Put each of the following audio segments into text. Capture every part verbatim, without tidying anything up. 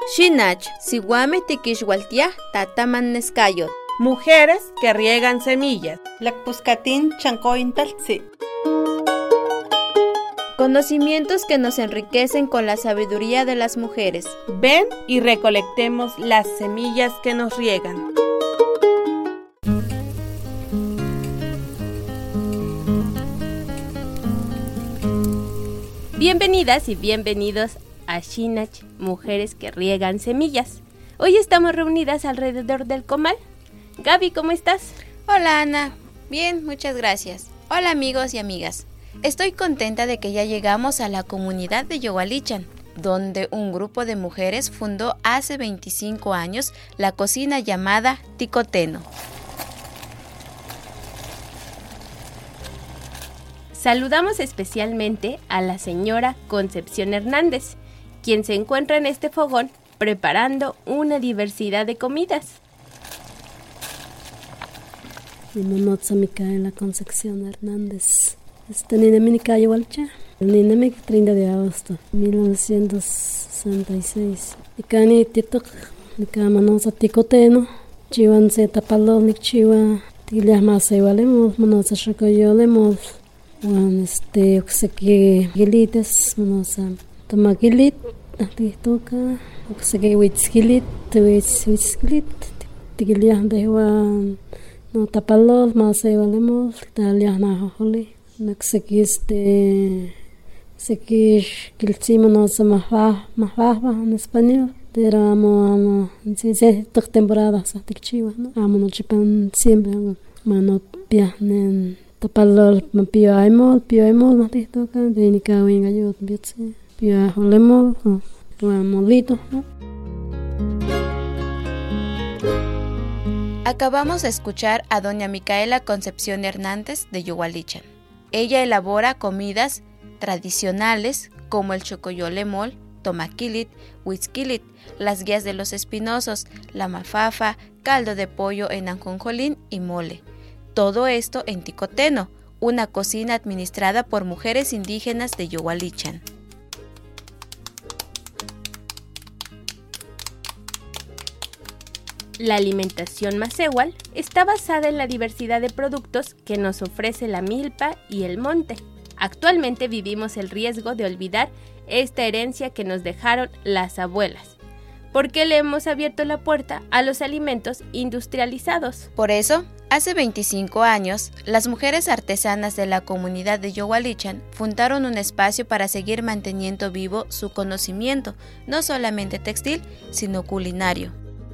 Shinach, siwame tikishwaltiah tataman neskayot. Mujeres que riegan semillas. Lakpuskatin chancointaltzi. Conocimientos que nos enriquecen con la sabiduría de las mujeres. Ven y recolectemos las semillas que nos riegan. Bienvenidas y bienvenidos a Shinach, Mujeres que riegan semillas. Hoy estamos reunidas alrededor del comal. Gaby, ¿cómo estás? Hola, Ana. Bien, muchas gracias. Hola, amigos y amigas. Estoy contenta de que ya llegamos a la comunidad de Yowalichan, donde un grupo de mujeres fundó hace veinticinco años la cocina llamada Ticoteno. Saludamos especialmente a la señora Concepción Hernández, quien se encuentra en este fogón preparando una diversidad de comidas. Monotza Micaela Concepción Hernández. Este Nineminica Yovalcha. Ninemic treinta de agosto mil novecientos sesenta y seis. Nicani Titok, Nica Monotza Ticoteno. Chiwan se tapalo, Nichiwa, Tilia Masa Igualemos, Monotza Chocoyolemos. Juan este oxeque gilites, Monotza Tomagilit, Atitoka, oxeque Witzgilit, Witzgilit, Tigilia de Juan. No tapalo, Masa Igualemos, Talia Najoli. Oxeque este. Oxeque Gilchimo no se más baja, más baja en español. Pero amo, amo, en sí, dos temporadas hasta que chiva, ¿no? Amo no chipan siempre, mano pianen. Tapalo, pio aimol, pio aimol, no te toca, de ni cada uno yo, pio ajolemol, pio molito, ¿no? Acabamos de escuchar a doña Micaela Concepción Hernández de Yowalichan. Ella elabora comidas tradicionales como el chocoyolemol, tomaquilit, huitzquilit, las guías de los espinosos, la mafafa, caldo de pollo en ajonjolín y mole. Todo esto en Ticoteno, una cocina administrada por mujeres indígenas de Yowalichan. La alimentación masehual está basada en la diversidad de productos que nos ofrece la milpa y el monte. Actualmente vivimos el riesgo de olvidar esta herencia que nos dejaron las abuelas, porque le hemos abierto la puerta a los alimentos industrializados. Por eso, hace veinticinco años, las mujeres artesanas de la comunidad de Yowalichan fundaron un espacio para seguir manteniendo vivo su conocimiento, no solamente textil, sino culinario.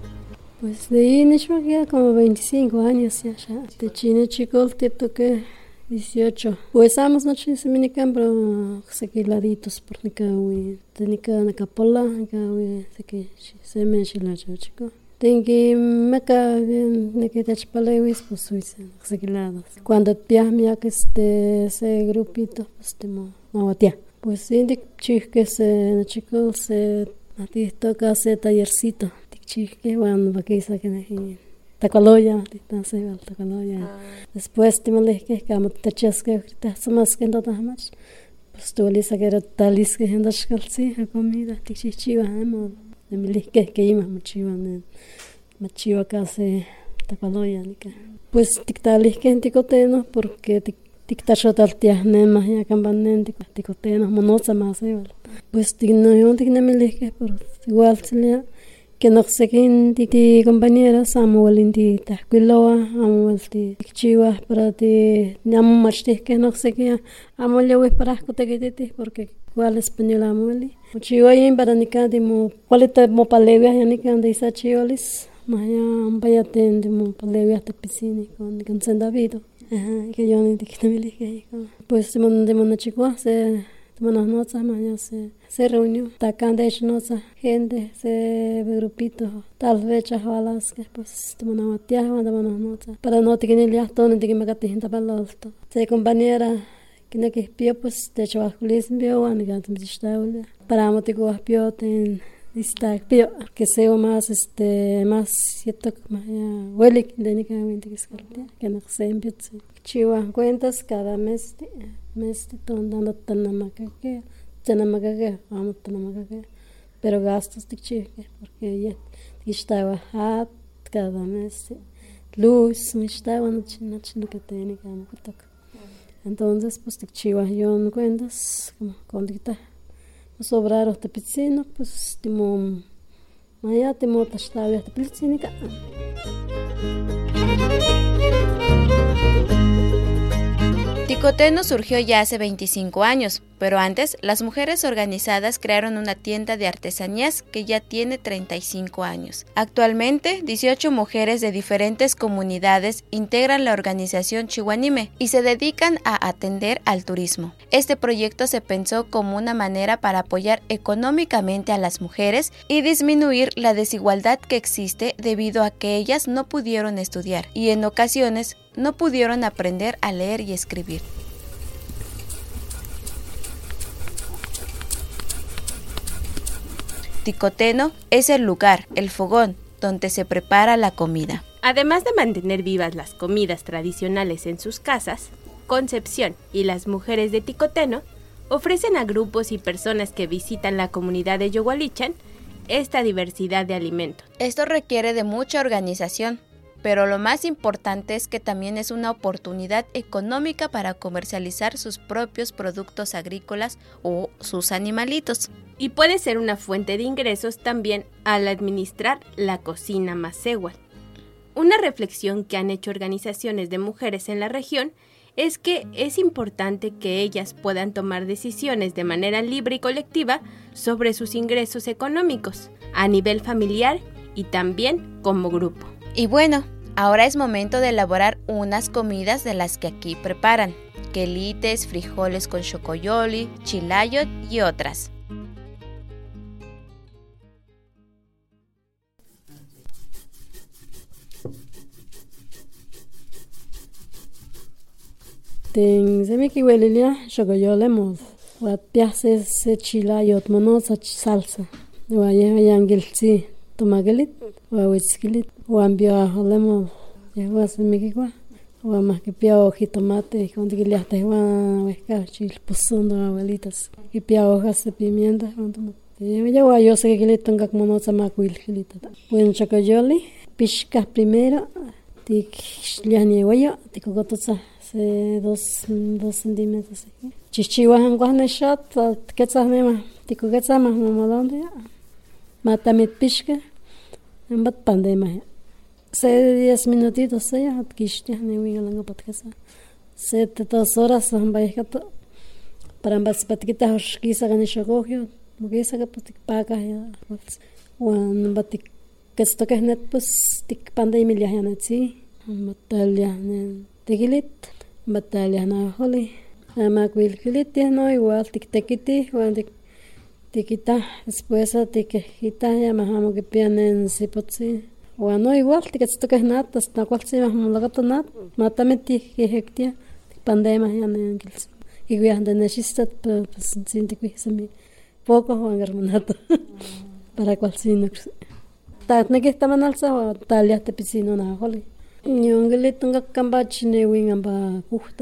Pues de ahí Nishma ya como veinticinco años ya, ya. De China chico te toqué dieciocho. Pues estamos noche en Seminican, pero sequiladitos por Nica, güey. De Nica, Nacapola, Nica, güey, seque, se me enchilacho, chico. Tengo que me caen, me quedé chapale, güey, pues soy sequilados. Cuando te ya que este, ese grupito, pues te mo, mawatia. Pues sí, de chico se, chico se, a ti toca ese tallercito. Chique, bueno, porque esa que ne Tacaloya, titase val Tacaloya. Después te me que como te chasque ahorita somos que no tan más. Pues tú le saqué talis que anda scalzi a comida, tichichiva, amo. De me que que ima muchiva, machiva casi Tacaloya nica. Pues tictalis que en Ticoteno porque tictachotal tiahne más ya cambanen Ticoteno monosa más igual. Pues tigno yo tigna me que por igual se que no sé quién ti compañeras amo el inti taquiloa amo el ti chiva para ti amo más que no sé qué amo le voy para que te te porque cuál español amo el chiva y para ni cada dimo cuál te mo palevia ya ni cada isa chiolis maya vaya tende mo palevia te piscina con con San David que yo ni te me dije pues se mandé una chica se Buenas noches, mañana se, se reunió. Tacando de noche, gente, se grupito. Tal vez chavalas que pues te van a matar, van a buenas noches. Para no te quieren ya todo, no te quieren matar gente para el alto. Se compañera, que no que pio pues de chaval culis vio, van a ganar mi estable. Para no te cojas pio, ten está pio, que sea más este más cierto más ya huele de ni que me que que no se empieza. Chiva cuentas cada mes. mes te dando tanamaca que tanamaca que vamos tanamaca que pero gastos tikchiwa, porque ya estaba hat cada mes, luz, me estaba noche, noche lo que tenía que me toca. Entonces, pues tikchiwa yo no cuentas, como cuando está sobraron este piscino, pues timo maya timo tashtavi este piscino. Ticoteno surgió ya hace veinticinco años, pero antes las mujeres organizadas crearon una tienda de artesanías que ya tiene treinta y cinco años. Actualmente, dieciocho mujeres de diferentes comunidades integran la organización Chihuanime y se dedican a atender al turismo. Este proyecto se pensó como una manera para apoyar económicamente a las mujeres y disminuir la desigualdad que existe debido a que ellas no pudieron estudiar y en ocasiones no pudieron aprender a leer y escribir. Ticoteno es el lugar, el fogón, donde se prepara la comida. Además de mantener vivas las comidas tradicionales en sus casas, Concepción y las mujeres de Ticoteno ofrecen a grupos y personas que visitan la comunidad de Yogualichan esta diversidad de alimentos. Esto requiere de mucha organización, pero lo más importante es que también es una oportunidad económica para comercializar sus propios productos agrícolas o sus animalitos. Y puede ser una fuente de ingresos también al administrar la cocina masehual. Una reflexión que han hecho organizaciones de mujeres en la región es que es importante que ellas puedan tomar decisiones de manera libre y colectiva sobre sus ingresos económicos, a nivel familiar y también como grupo. Y bueno, ahora es momento de elaborar unas comidas de las que aquí preparan: quelites, frijoles con xocoyoli, chilayot y otras. Ten semiki huelilia xocoyole mod, huatpiase se chilayot monosa salsa, huaye yangilsi tomagelit, huahuitzkilit, huambio ajolemo, yehuas mikikwa, huamas que piao jitomate, con tiquiliaste huan huesca chilposundo abuelitas, y piao hojas de pimienta, yo yo sé que le tenga como no se macuil gilita. Buen chocoyoli, piscas primero, tic liani hueyo, tico gotosa se dos dos centímetros. Chichihuahan guahne shot, quetzas nema, tico quetzas más mamolonde, matamit pisca, en bat pandema. Se diez minutitos se ya, quistia ne winga langa patkasa. Se te dos horas han baikato, para ambas patquitas hoshkisa ganishogogio. Mugisa ka putik paga ya, wan batik kesto ke net pus tik pandai milya ya netsi, batalya ne tigilit, batalya na holi, ama kwil kilit ya no igual tik tekiti, wan tik tikita, después tik kita ya mahamo que pianen sipotsi, wan no igual tik kesto ke nat, tas na kwal si mahamo lagato nat, matame tik hektia, tik pandai ma ya ne angels, igual de nechistat pues sin tik semi. Poco Juan Hermanato para cual sino tatne que estaban alza o talia te piscino na holi nyongele tunga kambach ne wingamba kuhta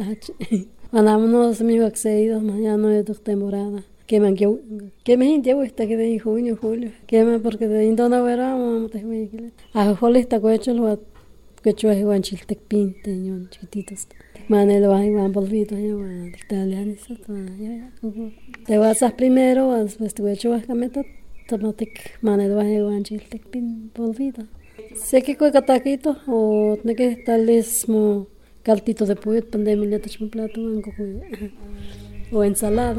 anamnos mi vacceidos mañana de temporada que man que que me hintia está que de junio julio que me porque de indona vera mo te wigile a holi está cohecho lo que chue Juan Chiltec pinte ñon chiquititos manelo hay van volvido ya van italianos ya te vas a primero después te voy a echar cameta tomatic manelo hay van Chiltec pin volvido sé que coi cataquito o tiene que estarles mo caltito de pollo pandemia te un plato o ensalada.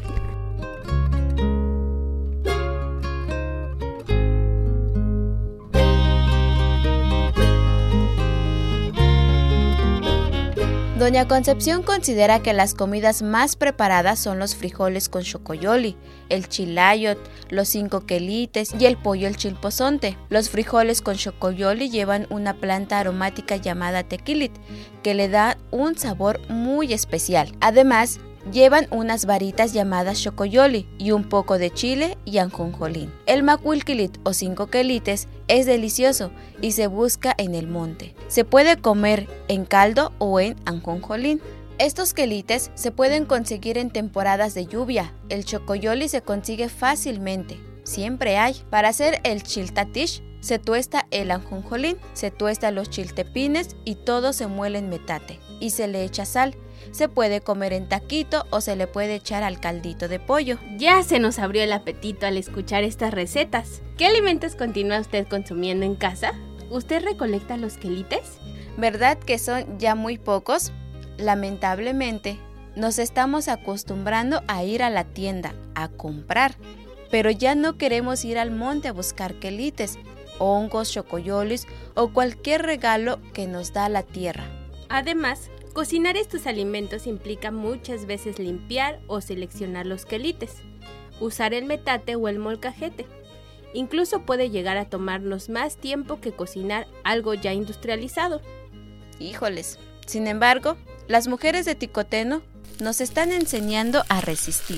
Doña Concepción considera que las comidas más preparadas son los frijoles con xocoyoli, el chilayot, los cinco quelites y el pollo el chilpozonte. Los frijoles con xocoyoli llevan una planta aromática llamada tequilit, que le da un sabor muy especial. Además, llevan unas varitas llamadas xocoyoli y un poco de chile y ajonjolín. El macuilquilit o cinco quelites es delicioso y se busca en el monte. Se puede comer en caldo o en ajonjolín. Estos quelites se pueden conseguir en temporadas de lluvia. El xocoyoli se consigue fácilmente, siempre hay. Para hacer el chiltatish, se tuesta el ajonjolín, se tuesta los chiltepines y todo se muele en metate y se le echa sal. Se puede comer en taquito o se le puede echar al caldito de pollo. Ya se nos abrió el apetito al escuchar estas recetas. ¿Qué alimentos continúa usted consumiendo en casa? ¿Usted recolecta los quelites? ¿Verdad que son ya muy pocos? Lamentablemente, nos estamos acostumbrando a ir a la tienda a comprar, pero ya no queremos ir al monte a buscar quelites, hongos, chocoyolis o cualquier regalo que nos da la tierra. Además, cocinar estos alimentos implica muchas veces limpiar o seleccionar los quelites, usar el metate o el molcajete. Incluso puede llegar a tomarnos más tiempo que cocinar algo ya industrializado. Híjoles. Sin embargo, las mujeres de Ticoteno nos están enseñando a resistir.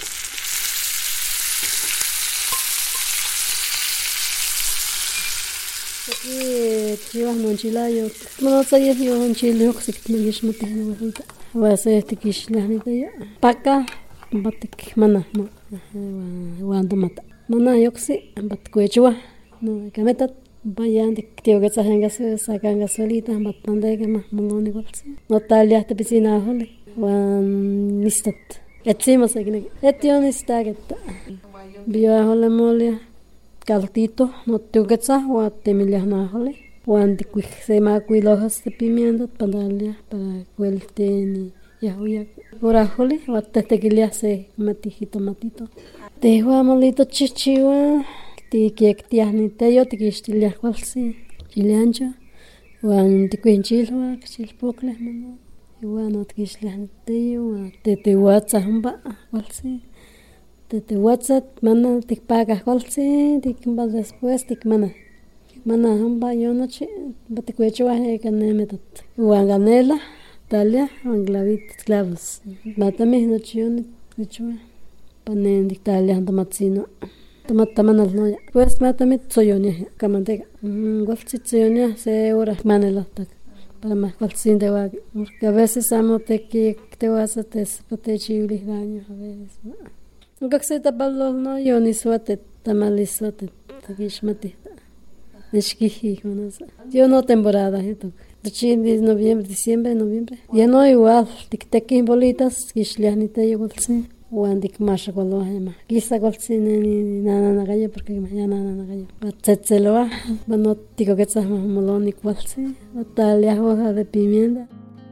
Aquí chivas monchilayo, no sé si yo monchilio que se me dice mate no resulta. Va a ser este kishlahita ya. Paca, batik mana no. Wanda mata. Mana yoksi, bat kuechua. No, kametat. Vayan de tío que se hagan gaso, sacan gasolita, batande que más mundo igual sí. No tal ya te piscina jole. Wan nistat. Etzimos aquí. Etio nistat. Bio jole molia. Caltito, no tío que se o temilia na jole. Wan de cuij se ma cuilojas de pimienta pandalia para cuelten y ya huya. Ora jole, o te te que le hace matijito matito. Te huwa molito chichiwa. Tikiek tiahni teyo tikixtiliah kualtzi chiliancho uan tikuinchilua chilpokles mano iuan otikixtiliah teyo uan tetiuatzah ompa kualtzi tetiuatzah mana tikpakah kualtzi tikmpa después tikmanah tikmanah ompa yonochi ompa tikuechowah ika nemetat uan canela talia uan clavitos clavos matamih nochi yonikechowah pa ne tiktaliah tomatzino Tamatamanal no ya. Pues matamit soyonia kamantega. Gualtzi soyonia se hora manela tak. Para más gualtzin de wag. Porque a veces amo te que te vas a te te chibli daño a veces. Nunca se tapalo no yo ni suate tamalis suate takishmati. Nishkiji conoce. Yo no temporada esto. De noviembre, diciembre, noviembre. Ya no igual. Tiktekin bolitas kishlianite yo gualtzin. Uan dik masha kolo hema. Kisa koltsine ni nana nagayo porque mañana nana nagayo. Batzetzeloa, bano tiko ketsa moloni kwaltsi. Batalia hoja de pimienta.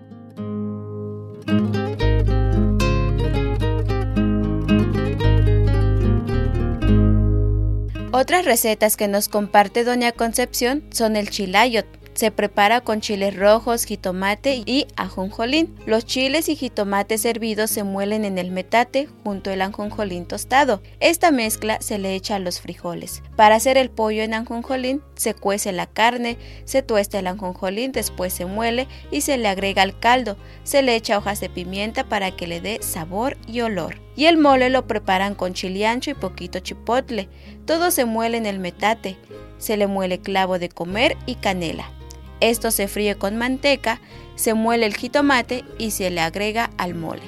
Otras recetas que nos comparte doña Concepción son el chilayot. Se prepara con chiles rojos, jitomate y ajonjolín. Los chiles y jitomates hervidos se muelen en el metate junto al ajonjolín tostado. Esta mezcla se le echa a los frijoles. Para hacer el pollo en ajonjolín, se cuece la carne, se tuesta el ajonjolín, después se muele y se le agrega al caldo. Se le echa hojas de pimienta para que le dé sabor y olor. Y el mole lo preparan con chile ancho y poquito chipotle. Todo se muele en el metate. Se le muele clavo de comer y canela. Esto se fríe con manteca, se muele el jitomate y se le agrega al mole.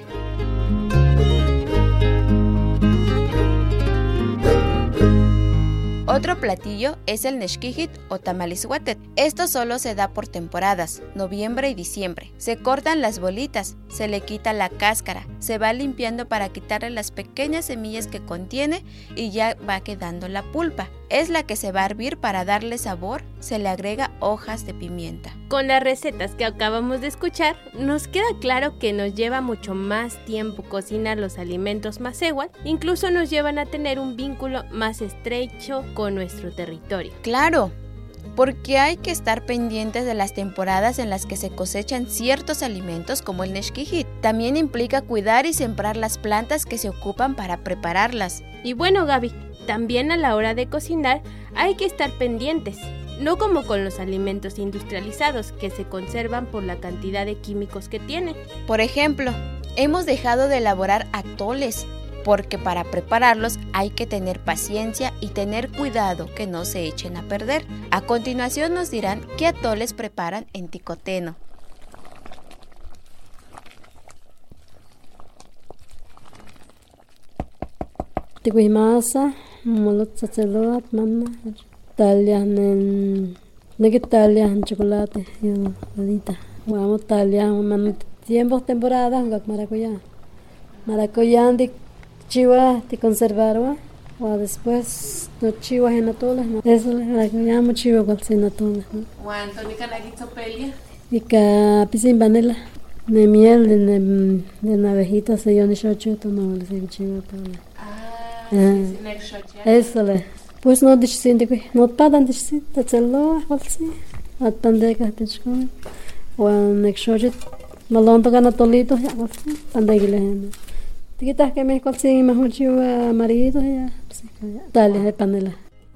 Otro platillo es el nexquijit o tamalishuatet. Esto solo se da por temporadas, noviembre y diciembre. Se cortan las bolitas, se le quita la cáscara, se va limpiando para quitarle las pequeñas semillas que contiene y ya va quedando la pulpa. Es la que se va a hervir para darle sabor, se le agrega hojas de pimienta. Con las recetas que acabamos de escuchar, nos queda claro que nos lleva mucho más tiempo cocinar los alimentos masehual, incluso nos llevan a tener un vínculo más estrecho con nuestro territorio. Claro, porque hay que estar pendientes de las temporadas en las que se cosechan ciertos alimentos como el nexquijit. También implica cuidar y sembrar las plantas que se ocupan para prepararlas. Y bueno, Gaby, también a la hora de cocinar hay que estar pendientes, no como con los alimentos industrializados que se conservan por la cantidad de químicos que tienen. Por ejemplo, hemos dejado de elaborar atoles, porque para prepararlos hay que tener paciencia y tener cuidado que no se echen a perder. A continuación nos dirán qué atoles preparan en Ticoteno. Tikuimasa, molot saceloat mamá talian en negi talian chocolate yo ahorita vamos talian man tiempo temporada gak maracuyá maracuyá de chiva de conservarwa o después no chiva en todas eso maracuyá mucho chiva con sin todas ¿Cuánto ni canaguito pelia? y que pisin vanilla de miel de de, de navejita se yo ni chocho no le sé chiva todo Ah, sí, eso le pues no dicen de que no padan dicen te celo así at pandeca te chico o en chocho malon to gana tolito ya así pandegile te quitas que me consigue más mucho marido ya dale de panela.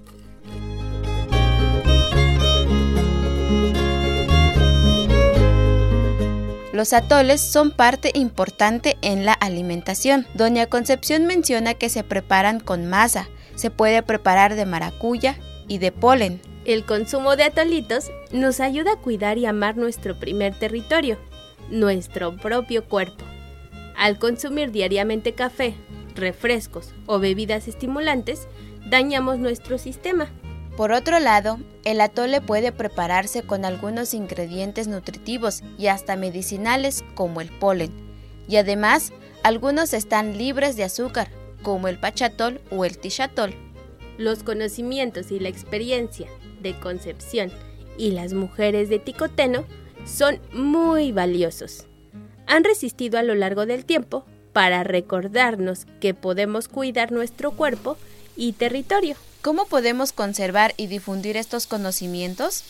Los atoles son parte importante en la alimentación. Doña Concepción menciona que se preparan con masa, se puede preparar de maracuya y de polen. El consumo de atolitos nos ayuda a cuidar y amar nuestro primer territorio, nuestro propio cuerpo. Al consumir diariamente café, refrescos o bebidas estimulantes, dañamos nuestro sistema. Por otro lado, el atole puede prepararse con algunos ingredientes nutritivos y hasta medicinales como el polen. Y además, algunos están libres de azúcar, como el pachatol o el tishatol. Los conocimientos y la experiencia de Concepción y las mujeres de Ticoteno son muy valiosos. Han resistido a lo largo del tiempo para recordarnos que podemos cuidar nuestro cuerpo y territorio. ¿Cómo podemos conservar y difundir estos conocimientos?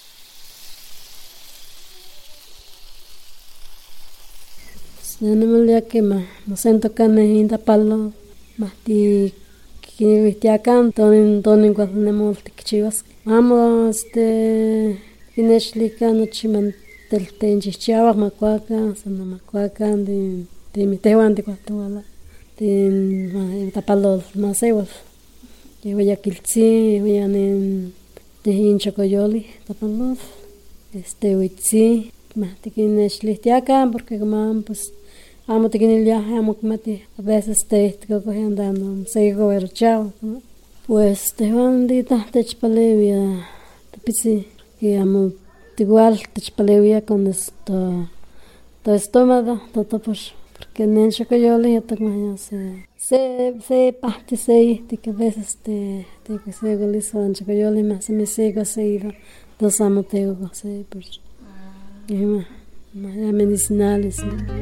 Tenemos ya que más, nos siento carne y tapalo, más de que viste acá, tonen tonen cuando tenemos chivas. Vamos, este, inexplica no chiman del tenchichava macuaca, sana macuaca de de mi tehuan de cuatro de tapalo más igual. Yo voy a kiltsi, voy a nen de hinchacoyoli, tapalo, este huitsi, más de que inexplica acá porque como pues amo te que ya amo que mate a veces te estoy cogiendo andando sigo ver chao pues te van dita te chpalevia te pisi que amo igual te chpalevia con esto todo estómago todo pues porque en el que yo le toco más se se se parte se de que a veces te te que se golizo en que yo le más me sigo seguido dos amo te go se pues y más medicinales.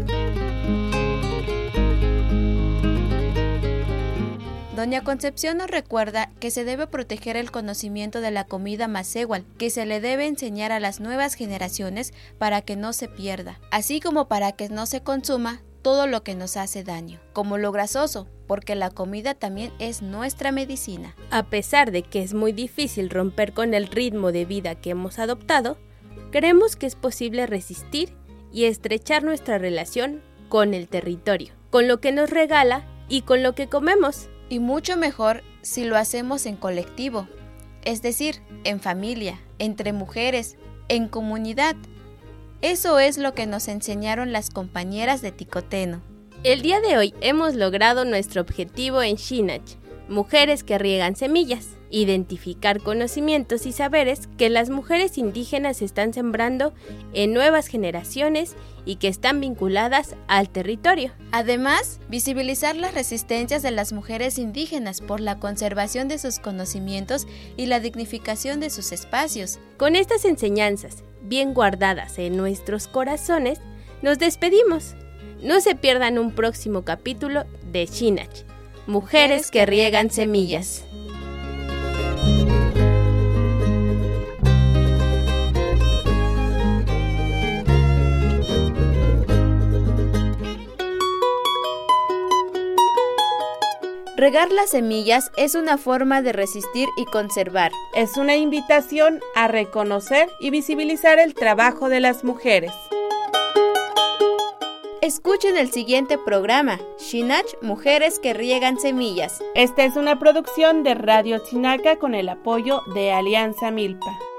Doña Concepción nos recuerda que se debe proteger el conocimiento de la comida masehual, que se le debe enseñar a las nuevas generaciones para que no se pierda, así como para que no se consuma todo lo que nos hace daño, como lo grasoso, porque la comida también es nuestra medicina. A pesar de que es muy difícil romper con el ritmo de vida que hemos adoptado, creemos que es posible resistir y estrechar nuestra relación con el territorio, con lo que nos regala y con lo que comemos. Y mucho mejor si lo hacemos en colectivo, es decir, en familia, entre mujeres, en comunidad. Eso es lo que nos enseñaron las compañeras de Ticoteno. El día de hoy hemos logrado nuestro objetivo en Xinach, Mujeres que Riegan Semillas, identificar conocimientos y saberes que las mujeres indígenas están sembrando en nuevas generaciones y que están vinculadas al territorio. Además, visibilizar las resistencias de las mujeres indígenas por la conservación de sus conocimientos y la dignificación de sus espacios. Con estas enseñanzas bien guardadas en nuestros corazones, nos despedimos. No se pierdan un próximo capítulo de Xinach, Mujeres que Riegan Semillas. Regar las semillas es una forma de resistir y conservar. Es una invitación a reconocer y visibilizar el trabajo de las mujeres. Escuchen el siguiente programa, Xinach, Mujeres que Riegan Semillas. Esta es una producción de Radio Chinaca con el apoyo de Alianza Milpa.